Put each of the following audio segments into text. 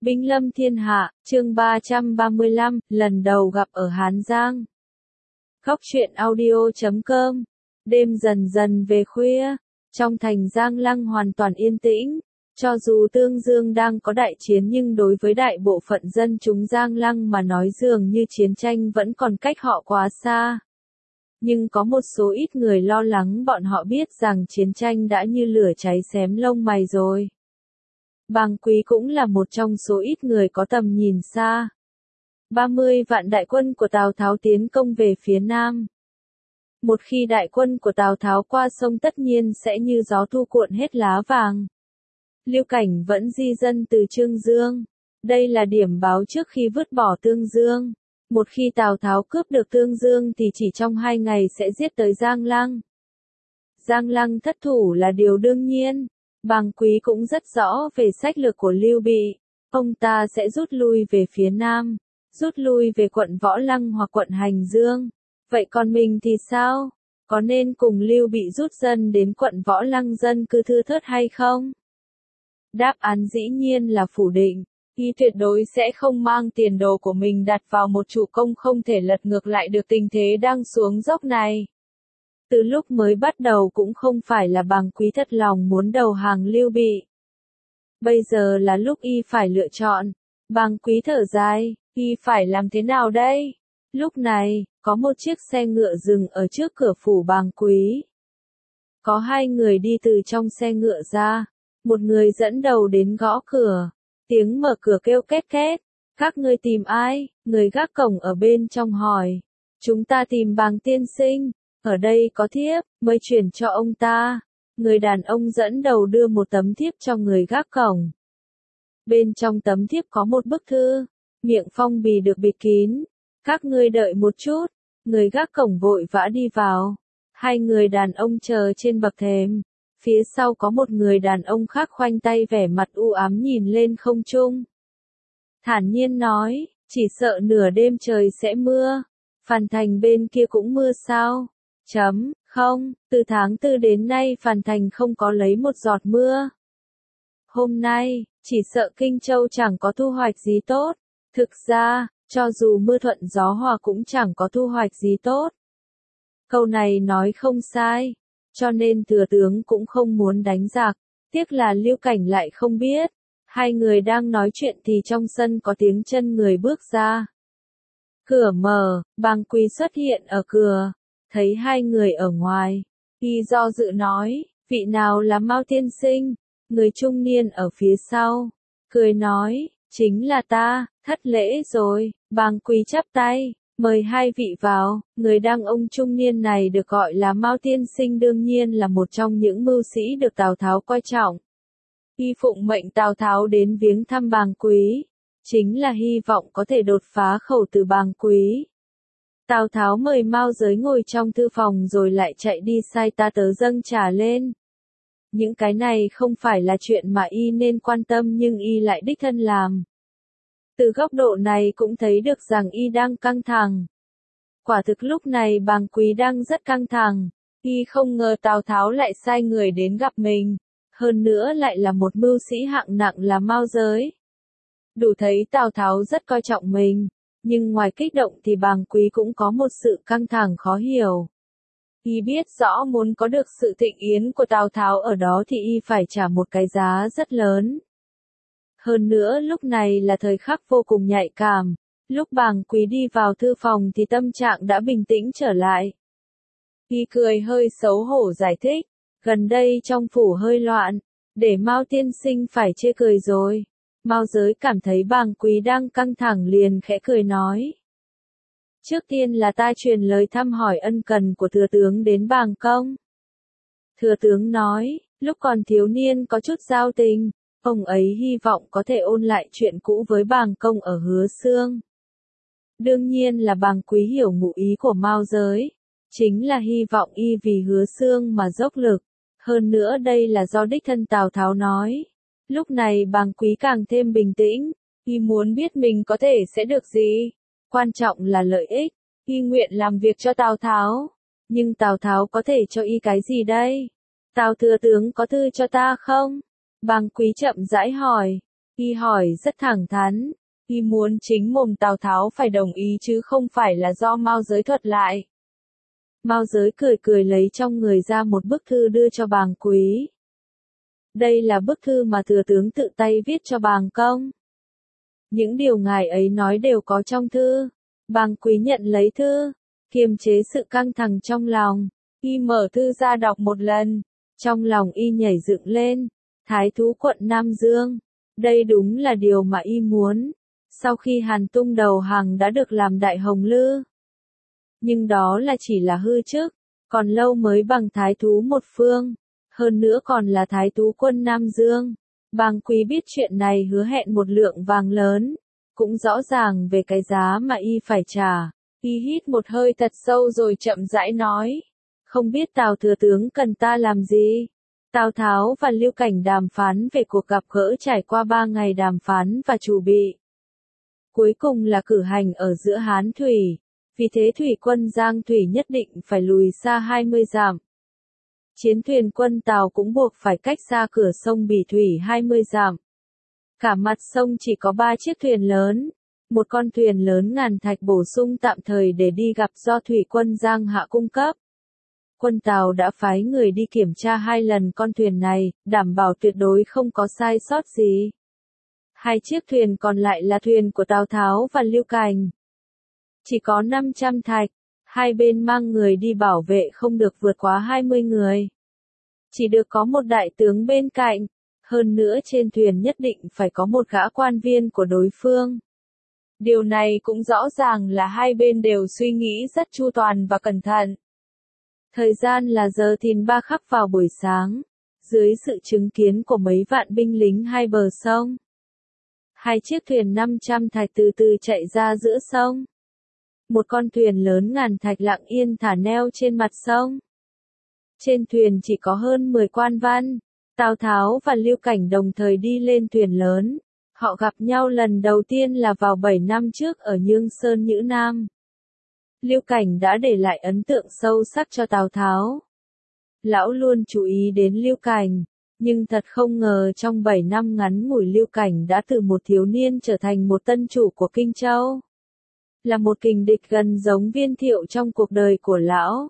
Binh lâm thiên hạ, chương 335, lần đầu gặp ở Hán Giang. Góc truyện audio.com. Đêm dần dần về khuya, trong thành Giang Lăng hoàn toàn yên tĩnh. Cho dù Tương Dương đang có đại chiến nhưng đối với đại bộ phận dân chúng Giang Lăng mà nói dường như chiến tranh vẫn còn cách họ quá xa. Nhưng có một số ít người lo lắng, bọn họ biết rằng chiến tranh đã như lửa cháy xém lông mày rồi. Bàng Quý cũng là một trong số ít người có tầm nhìn xa. 30 vạn đại quân của Tào Tháo tiến công về phía Nam. Một khi đại quân của Tào Tháo qua sông tất nhiên sẽ như gió thu cuộn hết lá vàng. Lưu Cảnh vẫn di dân từ Chương Dương. Đây là điểm báo trước khi vứt bỏ Tương Dương. Một khi Tào Tháo cướp được Tương Dương thì chỉ trong 2 ngày sẽ giết tới Giang Lăng. Giang Lăng thất thủ là điều đương nhiên. Bàng Quý cũng rất rõ về sách lược của Lưu Bị. Ông ta sẽ rút lui về phía Nam, rút lui về quận Võ Lăng hoặc quận Hành Dương. Vậy còn mình thì sao? Có nên cùng Lưu Bị rút dân đến quận Võ Lăng dân cư thưa thớt hay không? Đáp án dĩ nhiên là phủ định. Y tuyệt đối sẽ không mang tiền đồ của mình đặt vào một chủ công không thể lật ngược lại được tình thế đang xuống dốc này. Từ lúc mới bắt đầu cũng không phải là Bàng Quý thật lòng muốn đầu hàng Lưu Bị. Bây giờ là lúc y phải lựa chọn. Bàng Quý thở dài, y phải làm thế nào đây? Lúc này, có một chiếc xe ngựa dừng ở trước cửa phủ Bàng Quý. Có 2 người đi từ trong xe ngựa ra. Một người dẫn đầu đến gõ cửa. Tiếng mở cửa kêu két két. Các ngươi tìm ai? Người gác cổng ở bên trong hỏi. Chúng ta tìm Bàng tiên sinh. Ở đây có thiếp, mới chuyển cho ông ta. Người đàn ông dẫn đầu đưa một tấm thiếp cho người gác cổng. Bên trong tấm thiếp có một bức thư, miệng phong bì được bịt kín. Các ngươi đợi một chút, người gác cổng vội vã đi vào. 2 người đàn ông chờ trên bậc thềm. Phía sau có một người đàn ông khác khoanh tay vẻ mặt u ám nhìn lên không trung. Thản nhiên nói, chỉ sợ nửa đêm trời sẽ mưa. Phàn Thành bên kia cũng mưa sao? Không, từ tháng 4 đến nay Phàn Thành không có lấy một giọt mưa. Hôm nay, chỉ sợ Kinh Châu chẳng có thu hoạch gì tốt. Thực ra, cho dù mưa thuận gió hòa cũng chẳng có thu hoạch gì tốt. Câu này nói không sai, cho nên thừa tướng cũng không muốn đánh giặc. Tiếc là Lưu Cảnh lại không biết. 2 người đang nói chuyện thì trong sân có tiếng chân người bước ra. Cửa mở, Bàng Quý xuất hiện ở cửa. Thấy 2 người ở ngoài, y do dự nói, vị nào là Mao tiên sinh? Người trung niên ở phía sau, cười nói, chính là ta, thất lễ rồi. Bàng Quý chắp tay, mời 2 vị vào. Người đàn ông trung niên này được gọi là Mao tiên sinh đương nhiên là một trong những mưu sĩ được Tào Tháo coi trọng. Y phụng mệnh Tào Tháo đến viếng thăm Bàng Quý, chính là hy vọng có thể đột phá khẩu từ Bàng Quý. Tào Tháo mời Mao Giới ngồi trong thư phòng rồi lại chạy đi sai ta tớ dâng trà lên. Những cái này không phải là chuyện mà y nên quan tâm nhưng y lại đích thân làm. Từ góc độ này cũng thấy được rằng y đang căng thẳng. Quả thực lúc này Bàng Quý đang rất căng thẳng. Y không ngờ Tào Tháo lại sai người đến gặp mình. Hơn nữa lại là một mưu sĩ hạng nặng là Mao Giới. Đủ thấy Tào Tháo rất coi trọng mình. Nhưng ngoài kích động thì Bàng Quý cũng có một sự căng thẳng khó hiểu. Y biết rõ muốn có được sự thịnh yến của Tào Tháo ở đó thì y phải trả một cái giá rất lớn. Hơn nữa lúc này là thời khắc vô cùng nhạy cảm. Lúc Bàng Quý đi vào thư phòng thì tâm trạng đã bình tĩnh trở lại. Y cười hơi xấu hổ giải thích, gần đây trong phủ hơi loạn, để Mao tiên sinh phải chê cười rồi. Mao Giới cảm thấy Bàng Quý đang căng thẳng liền khẽ cười nói. Trước tiên là ta truyền lời thăm hỏi ân cần của thừa tướng đến Bàng Công. Thừa tướng nói, lúc còn thiếu niên có chút giao tình, ông ấy hy vọng có thể ôn lại chuyện cũ với Bàng Công ở Hứa Xương. Đương nhiên là Bàng Quý hiểu ngụ ý của Mao Giới, chính là hy vọng y vì Hứa Xương mà dốc lực. Hơn nữa đây là do đích thân Tào Tháo nói. Lúc này Bàng Quý càng thêm bình tĩnh, y muốn biết mình có thể sẽ được gì. Quan trọng là lợi ích, y nguyện làm việc cho Tào Tháo. Nhưng Tào Tháo có thể cho y cái gì đây? Tào thừa tướng có thư cho ta không? Bàng Quý chậm rãi hỏi. Y hỏi rất thẳng thắn, y muốn chính mồm Tào Tháo phải đồng ý chứ không phải là do Mao Giới thuật lại. Mao Giới cười cười lấy trong người ra một bức thư đưa cho Bàng Quý. Đây là bức thư mà thừa tướng tự tay viết cho Bàng Công. Những điều ngài ấy nói đều có trong thư. Bàng Quý nhận lấy thư, kiềm chế sự căng thẳng trong lòng. Y mở thư ra đọc một lần. Trong lòng y nhảy dựng lên. Thái thú quận Nam Dương. Đây đúng là điều mà y muốn. Sau khi Hàn Tung đầu hàng đã được làm đại hồng lư. Nhưng đó là chỉ là hư chức. Còn lâu mới bằng thái thú một phương. Hơn nữa còn là thái thú quân Nam Dương. Bàng Quý biết chuyện này hứa hẹn một lượng vàng lớn. Cũng rõ ràng về cái giá mà y phải trả. Y hít một hơi thật sâu rồi chậm rãi nói. Không biết Tào thừa tướng cần ta làm gì? Tào Tháo và Lưu Cảnh đàm phán về cuộc gặp gỡ trải qua 3 ngày đàm phán và chuẩn bị. Cuối cùng là cử hành ở giữa Hán Thủy. Vì thế thủy quân Giang Thủy nhất định phải lùi xa 20 dặm. Chiến thuyền quân Tào cũng buộc phải cách xa cửa sông Bỉ Thủy 20 dặm. Cả mặt sông chỉ có 3 chiếc thuyền lớn. Một con thuyền lớn ngàn thạch bổ sung tạm thời để đi gặp do thủy quân Giang Hạ cung cấp. Quân Tào đã phái người đi kiểm tra 2 lần con thuyền này, đảm bảo tuyệt đối không có sai sót gì. 2 chiếc thuyền còn lại là thuyền của Tào Tháo và Lưu Cảnh. Chỉ có 500 thạch, hai bên mang người đi bảo vệ không được vượt quá 20 người. Chỉ được có một đại tướng bên cạnh, hơn nữa trên thuyền nhất định phải có một gã quan viên của đối phương. Điều này cũng rõ ràng là hai bên đều suy nghĩ rất chu toàn và cẩn thận. Thời gian là giờ thìn 3 khắc vào buổi sáng, dưới sự chứng kiến của mấy vạn binh lính hai bờ sông. 2 chiếc thuyền 500 thạch từ từ chạy ra giữa sông. Một con thuyền lớn ngàn thạch lặng yên thả neo trên mặt sông. Trên thuyền chỉ có hơn 10 quan văn. Tào Tháo và Lưu Cảnh đồng thời đi lên thuyền lớn. Họ gặp nhau lần đầu tiên là vào 7 năm trước ở Nhương Sơn Nhữ Nam. Lưu Cảnh đã để lại ấn tượng sâu sắc cho Tào Tháo. Lão luôn chú ý đến Lưu Cảnh, nhưng thật không ngờ trong 7 năm ngắn ngủi Lưu Cảnh đã từ một thiếu niên trở thành một tân chủ của Kinh Châu. Là một kình địch gần giống Viên Thiệu trong cuộc đời của lão.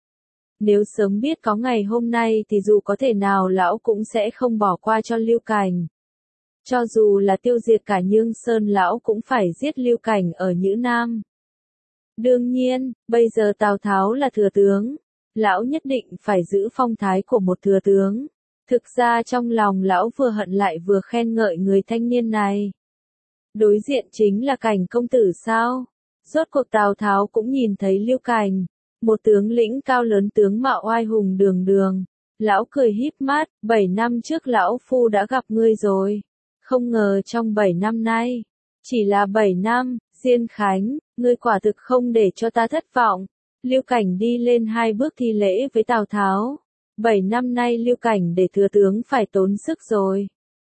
Nếu sớm biết có ngày hôm nay thì dù có thể nào lão cũng sẽ không bỏ qua cho Lưu Cảnh. Cho dù là tiêu diệt cả Nhương Sơn lão cũng phải giết Lưu Cảnh ở Nhữ Nam. Đương nhiên, bây giờ Tào Tháo là thừa tướng. Lão nhất định phải giữ phong thái của một thừa tướng. Thực ra trong lòng lão vừa hận lại vừa khen ngợi người thanh niên này. Đối diện chính là Cảnh công tử sao? Rốt cuộc Tào Tháo cũng nhìn thấy Lưu Cảnh. Một tướng lĩnh cao lớn tướng mạo oai hùng đường đường. Lão cười híp mắt, 7 năm trước lão phu đã gặp ngươi rồi. Không ngờ trong 7 năm nay, chỉ là 7 năm, Diên Khánh, ngươi quả thực không để cho ta thất vọng. Lưu Cảnh đi lên 2 bước thi lễ với Tào Tháo. 7 năm nay Lưu Cảnh để thừa tướng phải tốn sức rồi.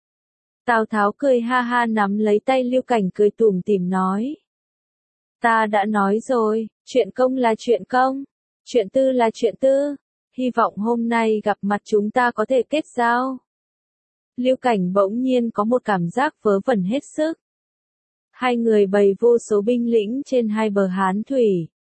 Tào Tháo cười ha ha nắm lấy tay Lưu Cảnh cười tủm tỉm nói. Ta đã nói rồi, chuyện công là chuyện công, chuyện tư là chuyện tư, hy vọng hôm nay gặp mặt chúng ta có thể kết giao. Lưu Cảnh bỗng nhiên có một cảm giác vớ vẩn hết sức. Hai người bày vô số binh lĩnh trên hai bờ Hán Thủy.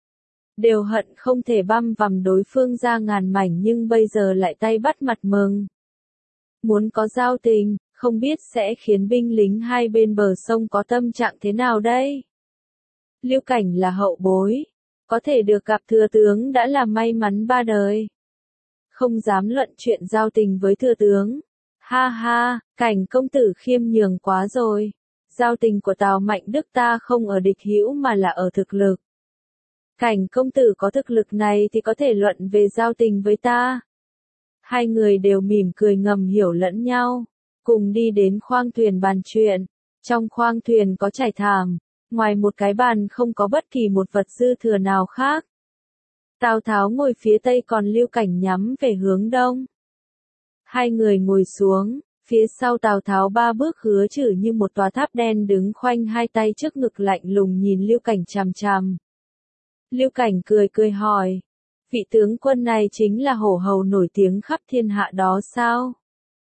Đều hận không thể băm vằm đối phương ra ngàn mảnh nhưng bây giờ lại tay bắt mặt mừng. Muốn có giao tình, không biết sẽ khiến binh lính hai bên bờ sông có tâm trạng thế nào đây? Lưu Cảnh là hậu bối, có thể được gặp thừa tướng đã là may mắn ba đời. Không dám luận chuyện giao tình với thừa tướng. Ha ha, Cảnh công tử khiêm nhường quá rồi. Giao tình của Tào Mạnh Đức ta không ở địch hữu mà là ở thực lực. Cảnh công tử có thực lực này thì có thể luận về giao tình với ta. Hai người đều mỉm cười ngầm hiểu lẫn nhau, cùng đi đến khoang thuyền bàn chuyện. Trong khoang thuyền có trải thảm, ngoài một cái bàn không có bất kỳ một vật dư thừa nào khác. Tào Tháo ngồi phía tây còn Lưu Cảnh nhắm về hướng đông. Hai người ngồi xuống, phía sau Tào Tháo 3 bước hứa chử như một tòa tháp đen đứng khoanh hai tay trước ngực lạnh lùng nhìn Lưu Cảnh chằm chằm. Lưu Cảnh cười cười hỏi, vị tướng quân này chính là hổ hầu nổi tiếng khắp thiên hạ đó sao?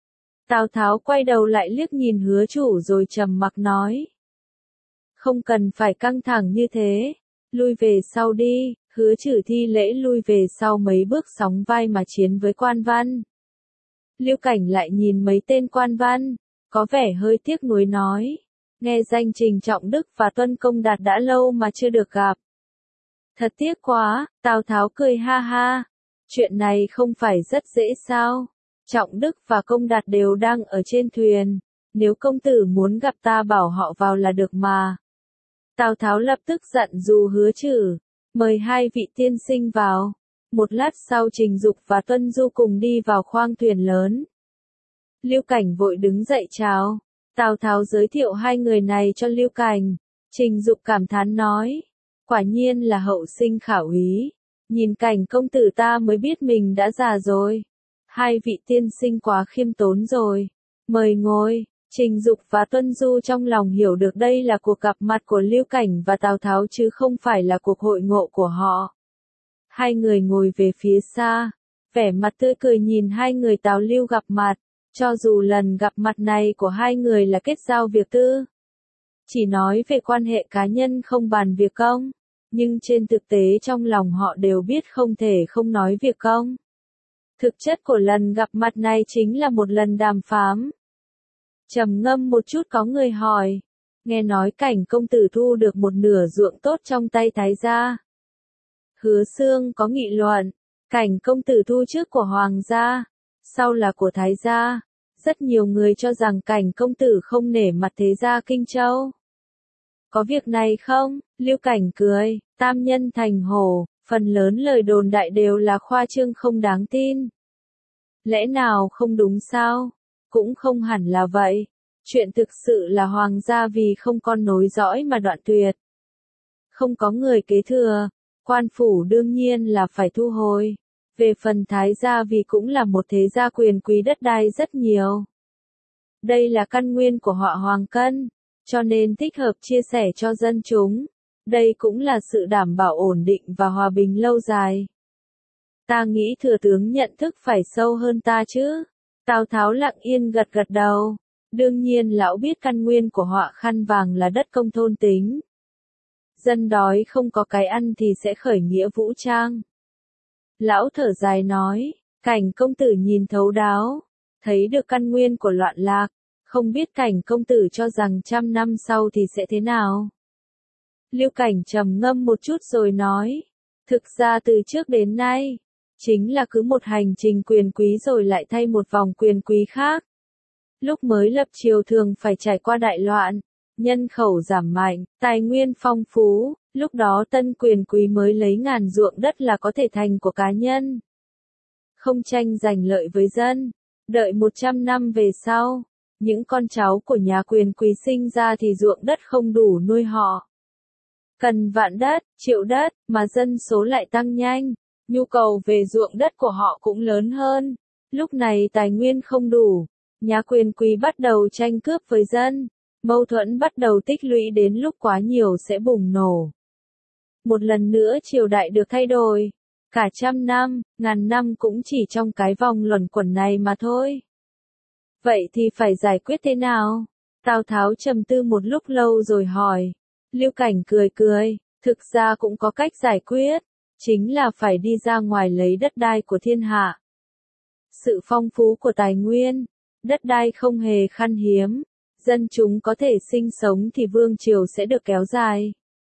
Tào Tháo quay đầu lại liếc nhìn Hứa Chủ rồi trầm mặc nói. Không cần phải căng thẳng như thế, lui về sau đi. Hứa Trừ thi lễ lui về sau mấy bước sóng vai mà chiến với quan văn. Lưu Cảnh lại nhìn mấy tên quan văn, có vẻ hơi tiếc nuối nói. Nghe danh Trình Trọng Đức và Tuân Công Đạt đã lâu mà chưa được gặp. Thật tiếc quá, Tào Tháo cười ha ha. Chuyện này không phải rất dễ sao? Trọng Đức và Công Đạt đều đang ở trên thuyền. Nếu công tử muốn gặp ta bảo họ vào là được mà. Tào Tháo lập tức dặn dò Hứa Trừ, mời hai vị tiên sinh vào. Một lát sau Trình Dục và Tuân Du cùng đi vào khoang thuyền lớn. Lưu Cảnh vội đứng dậy chào. Tào Tháo giới thiệu hai người này cho Lưu Cảnh. Trình Dục cảm thán nói. Quả nhiên là hậu sinh khả úy. Nhìn Cảnh công tử ta mới biết mình đã già rồi. Hai vị tiên sinh quá khiêm tốn rồi. Mời ngồi. Trình Dục và Tuân Du trong lòng hiểu được đây là cuộc gặp mặt của Lưu Cảnh và Tào Tháo chứ không phải là cuộc hội ngộ của họ. Hai người ngồi về phía xa, vẻ mặt tươi cười nhìn hai người Tào Lưu gặp mặt, cho dù lần gặp mặt này của hai người là kết giao việc tư. Chỉ nói về quan hệ cá nhân không bàn việc công, nhưng trên thực tế trong lòng họ đều biết không thể không nói việc công. Thực chất của lần gặp mặt này chính là một lần đàm phán. Trầm ngâm một chút có người hỏi, nghe nói Cảnh công tử thu được một nửa ruộng tốt trong tay Thái gia. Hứa Xương có nghị luận, Cảnh công tử thu trước của Hoàng gia, sau là của Thái gia. Rất nhiều người cho rằng Cảnh công tử không nể mặt thế gia Kinh Châu. Có việc này không? Lưu Cảnh cười, tam nhân thành hổ, phần lớn lời đồn đại đều là khoa trương không đáng tin. Lẽ nào không đúng sao? Cũng không hẳn là vậy. Chuyện thực sự là Hoàng gia vì không con nối dõi mà đoạn tuyệt. Không có người kế thừa, quan phủ đương nhiên là phải thu hồi. Về phần Thái gia vì cũng là một thế gia quyền quý đất đai rất nhiều. Đây là căn nguyên của họ Hoàng Cân, cho nên thích hợp chia sẻ cho dân chúng. Đây cũng là sự đảm bảo ổn định và hòa bình lâu dài. Ta nghĩ thừa tướng nhận thức phải sâu hơn ta chứ. Tào Tháo lặng yên gật gật đầu. Đương nhiên lão biết căn nguyên của họ Khăn Vàng là đất công thôn tính. Dân đói không có cái ăn thì sẽ khởi nghĩa vũ trang. Lão thở dài nói, Cảnh công tử nhìn thấu đáo, thấy được căn nguyên của loạn lạc, không biết Cảnh công tử cho rằng 100 năm sau thì sẽ thế nào. Lưu Cảnh trầm ngâm một chút rồi nói, thực ra từ trước đến nay, chính là cứ một hành trình quyền quý rồi lại thay một vòng quyền quý khác. Lúc mới lập triều thường phải trải qua đại loạn, nhân khẩu giảm mạnh, tài nguyên phong phú, lúc đó tân quyền quý mới lấy ngàn ruộng đất là có thể thành của cá nhân. Không tranh giành lợi với dân, đợi 100 năm về sau, những con cháu của nhà quyền quý sinh ra thì ruộng đất không đủ nuôi họ. Cần vạn đất, triệu đất, mà dân số lại tăng nhanh, nhu cầu về ruộng đất của họ cũng lớn hơn. Lúc này tài nguyên không đủ, nhà quyền quý bắt đầu tranh cướp với dân. Mâu thuẫn bắt đầu tích lũy đến lúc quá nhiều sẽ bùng nổ. Một lần nữa triều đại được thay đổi. Cả 100 năm, ngàn năm cũng chỉ trong cái vòng luẩn quẩn này mà thôi. Vậy thì phải giải quyết thế nào? Tào Tháo trầm tư một lúc lâu rồi hỏi. Lưu Cảnh cười cười, thực ra cũng có cách giải quyết. Chính là phải đi ra ngoài lấy đất đai của thiên hạ. Sự phong phú của tài nguyên, đất đai không hề khan hiếm. Dân chúng có thể sinh sống thì vương triều sẽ được kéo dài.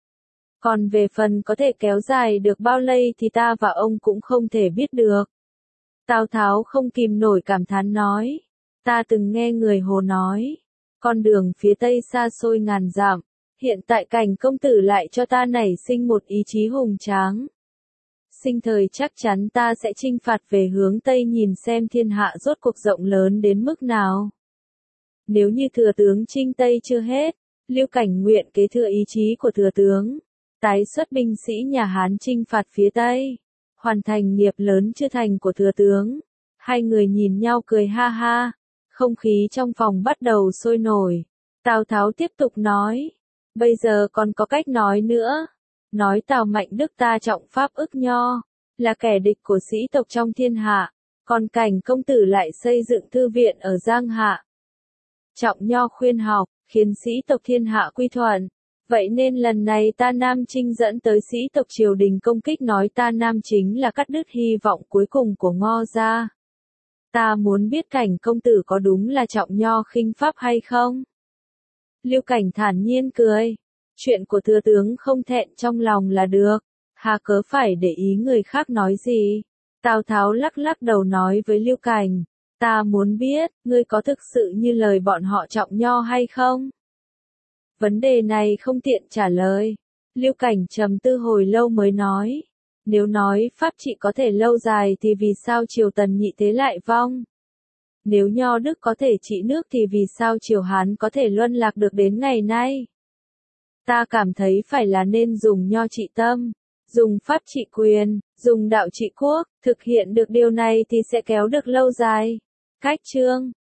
Còn về phần có thể kéo dài được bao lây thì ta và ông cũng không thể biết được. Tào Tháo không kìm nổi cảm thán nói. Ta từng nghe người Hồ nói. Con đường phía Tây xa xôi ngàn dặm. Hiện tại Cảnh công tử lại cho ta nảy sinh một ý chí hùng tráng. Sinh thời chắc chắn ta sẽ chinh phạt về hướng Tây nhìn xem thiên hạ rốt cuộc rộng lớn đến mức nào. Nếu như thừa tướng chinh Tây chưa hết, Lưu Cảnh nguyện kế thừa ý chí của thừa tướng. Tái xuất binh sĩ nhà Hán chinh phạt phía Tây. Hoàn thành nghiệp lớn chưa thành của thừa tướng. Hai người nhìn nhau cười ha ha. Không khí trong phòng bắt đầu sôi nổi. Tào Tháo tiếp tục nói. Bây giờ còn có cách nói nữa. Nói Tào Mạnh Đức ta trọng pháp ức nho. Là kẻ địch của sĩ tộc trong thiên hạ. Còn Cảnh công tử lại xây dựng thư viện ở Giang Hạ. Trọng Nho khuyên học, khiến sĩ tộc thiên hạ quy thuận. Vậy nên lần này ta Nam Trinh dẫn tới sĩ tộc triều đình công kích nói ta Nam chính là cắt đứt hy vọng cuối cùng của Ngo gia. Ta muốn biết Cảnh công tử có đúng là Trọng Nho khinh pháp hay không? Lưu Cảnh thản nhiên cười. Chuyện của thừa tướng không thẹn trong lòng là được. Hà cớ phải để ý người khác nói gì? Tào Tháo lắc lắc đầu nói với Lưu Cảnh. Ta muốn biết, ngươi có thực sự như lời bọn họ Trọng Nho hay không? Vấn đề này không tiện trả lời. Lưu Cảnh trầm tư hồi lâu mới nói. Nếu nói pháp trị có thể lâu dài thì vì sao triều Tần nhị thế lại vong? Nếu Nho Đức có thể trị nước thì vì sao triều Hán có thể luân lạc được đến ngày nay? Ta cảm thấy phải là nên dùng Nho trị tâm, dùng pháp trị quyền, dùng đạo trị quốc, thực hiện được điều này thì sẽ kéo được lâu dài. Cách chương